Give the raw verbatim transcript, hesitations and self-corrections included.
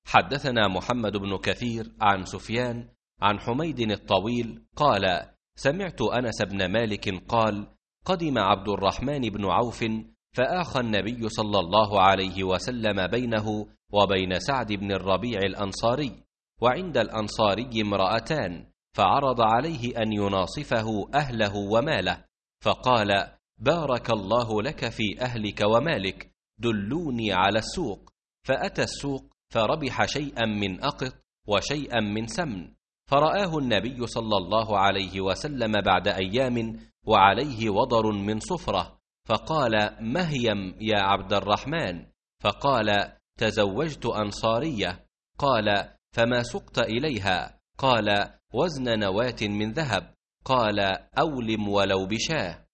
حدثنا محمد بن كثير عن سفيان عن حميد الطويل قال: سمعت أنس بن مالك قال: قدم عبد الرحمن بن عوف فآخى النبي صلى الله عليه وسلم بينه وبين سعد بن الربيع الأنصاري، وعند الأنصاري امرأتان، فعرض عليه أن يناصفه أهله وماله، فقال: بارك الله لك في أهلك ومالك، دلوني على السوق. فأتى السوق فربح شيئا من أقط وشيئا من سمن، فرآه النبي صلى الله عليه وسلم بعد أيام وعليه وضر من صفرة، فقال: مهيم يا عبد الرحمن؟ فقال: تزوجت أنصارية. قال: فما سقت إليها؟ قال: وزن نواة من ذهب. قال: أولم ولو بشاه.